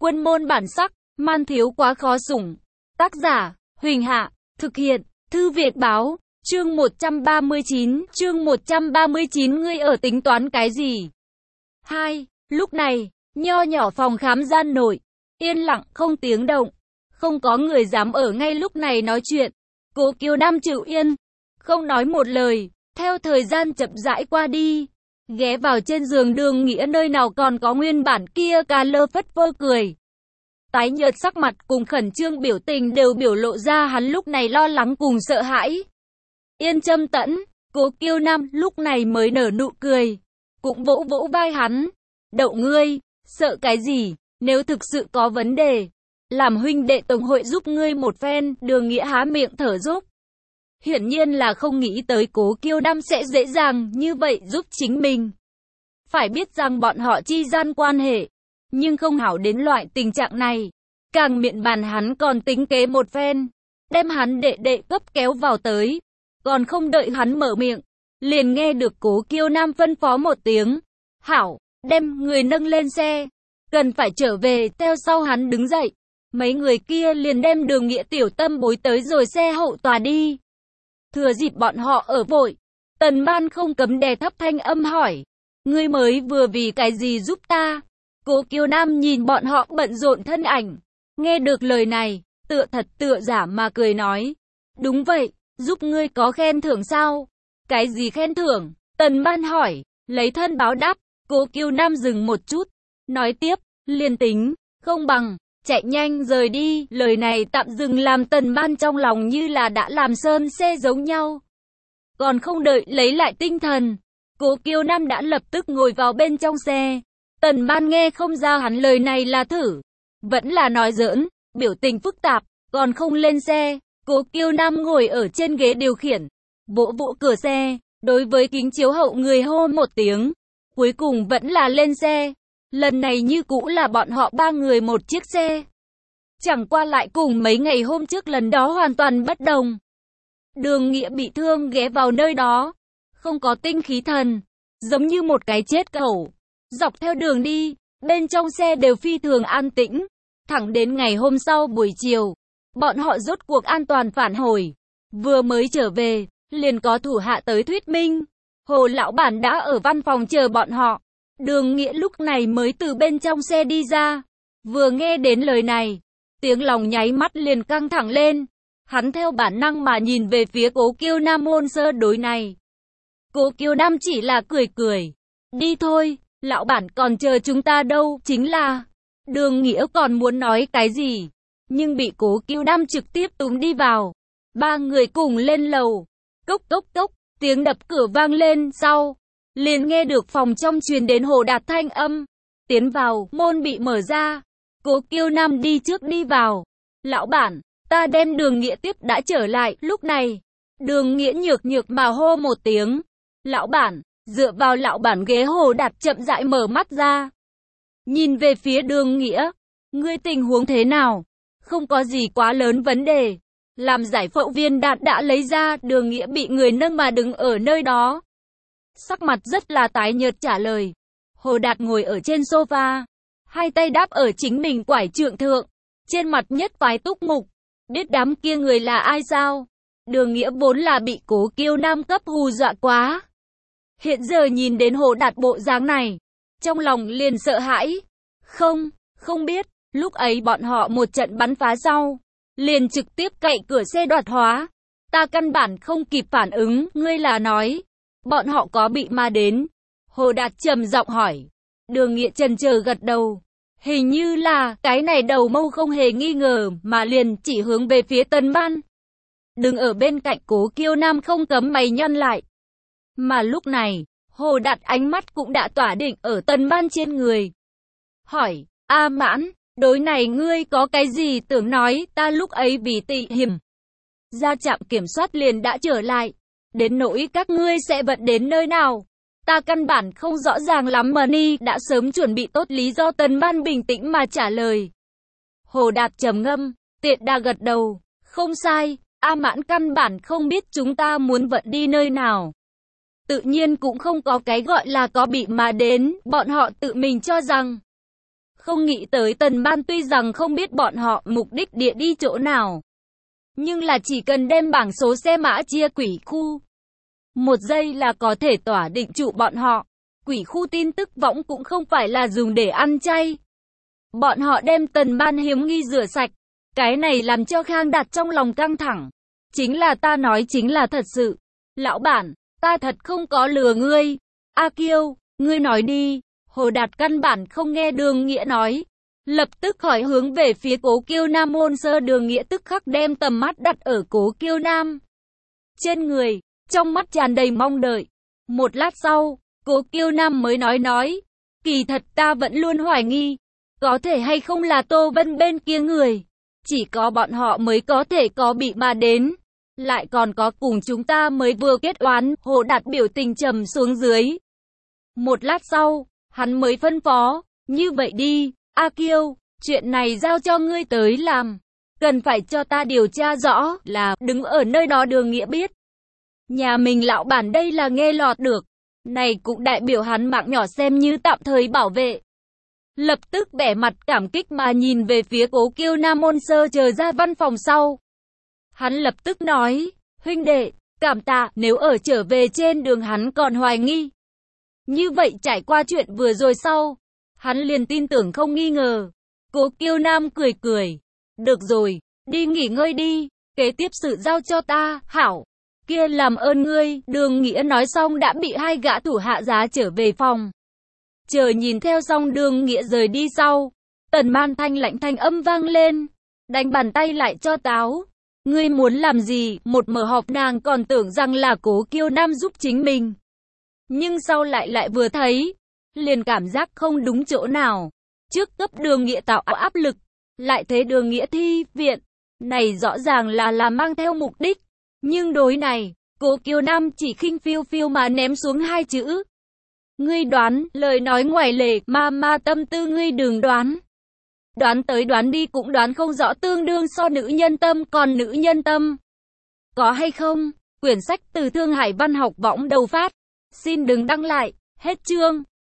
Quân môn bản sắc, man thiếu quá khó sủng. Tác giả, Huỳnh Hạ, thực hiện, Thư Việt Báo, chương 139, ngươi ở tính toán cái gì? 2. Lúc này, nho nhỏ phòng khám gian nội, yên lặng không tiếng động, không có người dám ở ngay lúc này nói chuyện. Cố Kiều Nam chịu yên, không nói một lời, theo thời gian chậm rãi qua đi, ghé vào trên giường Đường Nghĩa nơi nào còn có nguyên bản kia cà lơ phất phơ cười. Tái nhợt sắc mặt cùng khẩn trương biểu tình đều biểu lộ ra hắn lúc này lo lắng cùng sợ hãi. Yên Châm Tẫn, Cố Kiều Nam lúc này mới nở nụ cười, cũng vỗ vỗ vai hắn. Đậu ngươi, sợ cái gì, nếu thực sự có vấn đề, làm huynh đệ tổng hội giúp ngươi một phen. Đường Nghĩa há miệng thở dốc. Hiển nhiên là không nghĩ tới Cố Kiều Nam sẽ dễ dàng như vậy giúp chính mình. Phải biết rằng bọn họ chi gian quan hệ, nhưng không hảo đến loại tình trạng này. Càng miệng bàn hắn còn tính kế một phen, đem hắn đệ đệ cấp kéo vào tới. Còn không đợi hắn mở miệng, liền nghe được Cố Kiều Nam phân phó một tiếng. Hảo, đem người nâng lên xe, cần phải trở về. Theo sau hắn đứng dậy, mấy người kia liền đem Đường Nghĩa tiểu tâm bối tới rồi xe hậu tòa đi. Thừa dịp bọn họ ở vội, Tần Ban không cấm đè thấp thanh âm hỏi, ngươi mới vừa vì cái gì giúp ta? Cố Kiều Nam nhìn bọn họ bận rộn thân ảnh, nghe được lời này, tựa thật tựa giả mà cười nói, đúng vậy, giúp ngươi có khen thưởng sao? Cái gì khen thưởng? Tần Ban hỏi, lấy thân báo đáp. Cố Kiều Nam dừng một chút, nói tiếp, liền tính, không bằng chạy nhanh rời đi. Lời này tạm dừng làm Tần Ban trong lòng như là đã làm sơn xe giống nhau. Còn không đợi lấy lại tinh thần, Cố Kiều Nam đã lập tức ngồi vào bên trong xe. Tần Ban nghe không ra hắn lời này là thử, vẫn là nói giỡn, biểu tình phức tạp, còn không lên xe. Cố Kiều Nam ngồi ở trên ghế điều khiển, vỗ vỗ cửa xe, đối với kính chiếu hậu người hô một tiếng. Cuối cùng vẫn là lên xe. Lần này như cũ là bọn họ ba người một chiếc xe. Chẳng qua lại cùng mấy ngày hôm trước lần đó hoàn toàn bất đồng. Đường Nghĩa bị thương ghé vào nơi đó, không có tinh khí thần, giống như một cái chết cẩu. Dọc theo đường đi, bên trong xe đều phi thường an tĩnh. Thẳng đến ngày hôm sau buổi chiều, bọn họ rốt cuộc an toàn phản hồi. Vừa mới trở về, liền có thủ hạ tới thuyết minh. Hồ lão bản đã ở văn phòng chờ bọn họ. Đường Nghĩa lúc này mới từ bên trong xe đi ra. Vừa nghe đến lời này, tiếng lòng nháy mắt liền căng thẳng lên. Hắn theo bản năng mà nhìn về phía Cố Kiều Nam hôn sơ đối này. Cố Kiều Nam chỉ là cười cười. Đi thôi, lão bản còn chờ chúng ta đâu. Chính là, Đường Nghĩa còn muốn nói cái gì, nhưng bị Cố Kiều Nam trực tiếp túm đi vào. Ba người cùng lên lầu. Cốc cốc cốc. Tiếng đập cửa vang lên, sau liền nghe được phòng trong truyền đến Hồ Đạt thanh âm. Tiến vào, môn bị mở ra. Cố Kiều Nam đi trước đi vào. Lão bản, ta đem Đường Nghĩa tiếp đã trở lại. Lúc này, Đường Nghĩa nhược nhược mà hô một tiếng. Lão bản, dựa vào lão bản ghế. Hồ Đạt chậm rãi mở mắt ra, nhìn về phía Đường Nghĩa. Ngươi tình huống thế nào? Không có gì quá lớn vấn đề. Làm giải phẫu viên Đạt đã lấy ra. Đường Nghĩa bị người nâng mà đứng ở nơi đó, sắc mặt rất là tái nhợt trả lời. Hồ Đạt ngồi ở trên sofa, hai tay đáp ở chính mình quải trượng thượng, trên mặt nhất phái túc mục. Biết đám kia người là ai sao? Đường Nghĩa vốn là bị Cố Kiều Nam cấp hù dọa quá, hiện giờ nhìn đến Hồ Đạt bộ dáng này, trong lòng liền sợ hãi. Không biết. Lúc ấy bọn họ một trận bắn phá sau, liền trực tiếp cậy cửa xe đoạt hóa. Ta căn bản không kịp phản ứng. Ngươi là nói bọn họ có bị ma đến? Hồ Đạt trầm giọng hỏi. Đường Nghĩa chần chờ gật đầu. Hình như là, cái này đầu mâu không hề nghi ngờ mà liền chỉ hướng về phía Tần Ban. Đứng ở bên cạnh Cố Kiều Nam không cấm mày nhăn lại. Mà lúc này, Hồ Đạt ánh mắt cũng đã tỏa định ở Tần Ban trên người. Hỏi, A Mãn, đối này ngươi có cái gì tưởng nói? Ta lúc ấy vì tị hiểm ra trạm kiểm soát liền đã trở lại. Đến nỗi các ngươi sẽ vận đến nơi nào, ta căn bản không rõ ràng lắm. Money đã sớm chuẩn bị tốt lý do. Tần Ban bình tĩnh mà trả lời. Hồ Đạt trầm ngâm, tiện đà gật đầu. Không sai, A Mãn căn bản không biết chúng ta muốn vận đi nơi nào. Tự nhiên cũng không có cái gọi là có bị mà đến. Bọn họ tự mình cho rằng Không nghĩ tới Tần Ban tuy rằng không biết bọn họ mục đích địa đi chỗ nào, nhưng là chỉ cần đem bảng số xe mã chia quỷ khu, một giây là có thể tỏa định trụ bọn họ. Quỷ khu tin tức võng cũng không phải là dùng để ăn chay. Bọn họ đem Tần Ban hiếm nghi rửa sạch. Cái này làm cho Khang Đạt trong lòng căng thẳng. Chính là ta nói chính là thật sự. Lão bản, ta thật không có lừa ngươi. A Kiêu, ngươi nói đi. Hồ Đạt căn bản không nghe Đường Nghĩa nói. Lập tức hỏi hướng về phía Cố Kiêu Nam môn sơ. Đường Nghĩa tức khắc đem tầm mắt đặt ở Cố Kiêu Nam trên người, trong mắt tràn đầy mong đợi. Một lát sau, Cố Kiêu Nam mới nói, kỳ thật ta vẫn luôn hoài nghi, có thể hay không là Tô Vân bên kia người, chỉ có bọn họ mới có thể có bị mà đến, lại còn có cùng chúng ta mới vừa kết oán. Hồ Đạt biểu tình trầm xuống dưới. Một lát sau, hắn mới phân phó, như vậy đi, A Kiêu, chuyện này giao cho ngươi tới làm, cần phải cho ta điều tra rõ là đứng ở nơi đó. Đường Nghĩa biết, nhà mình lão bản đây là nghe lọt được, này cũng đại biểu hắn mạng nhỏ xem như tạm thời bảo vệ. Lập tức vẻ mặt cảm kích mà nhìn về phía Cố Kiêu Nam môn sơ chờ ra văn phòng sau. Hắn lập tức nói, huynh đệ, cảm tạ. Nếu ở trở về trên đường hắn còn hoài nghi, như vậy trải qua chuyện vừa rồi sau, hắn liền tin tưởng không nghi ngờ. Cố Kiêu Nam cười, được rồi, đi nghỉ ngơi đi, kế tiếp sự giao cho ta. Hảo, kia làm ơn ngươi. Đường Nghĩa nói xong đã bị hai gã thủ hạ giá trở về phòng. Chờ nhìn theo xong Đường Nghĩa rời đi sau, Tần Ban thanh lạnh thanh âm vang lên, đánh bàn tay lại cho táo. Ngươi muốn làm gì? Một mở họp nàng còn tưởng rằng là Cố Kiêu Nam giúp chính mình, nhưng sau lại vừa thấy, liền cảm giác không đúng chỗ nào. Trước cấp Đường Nghĩa tạo áp lực, lại thế Đường Nghĩa thi viện, này rõ ràng là mang theo mục đích. Nhưng đối này, Cố Kiêu Nam chỉ khinh phiêu phiêu mà ném xuống hai chữ. Ngươi đoán, lời nói ngoài lề, ma tâm tư ngươi đừng đoán. Đoán tới đoán đi cũng đoán không rõ, tương đương so nữ nhân tâm. Còn nữ nhân tâm có hay không? Quyển sách từ Thương Hải Văn học võng đầu phát. Xin đừng đăng lại. Hết chương.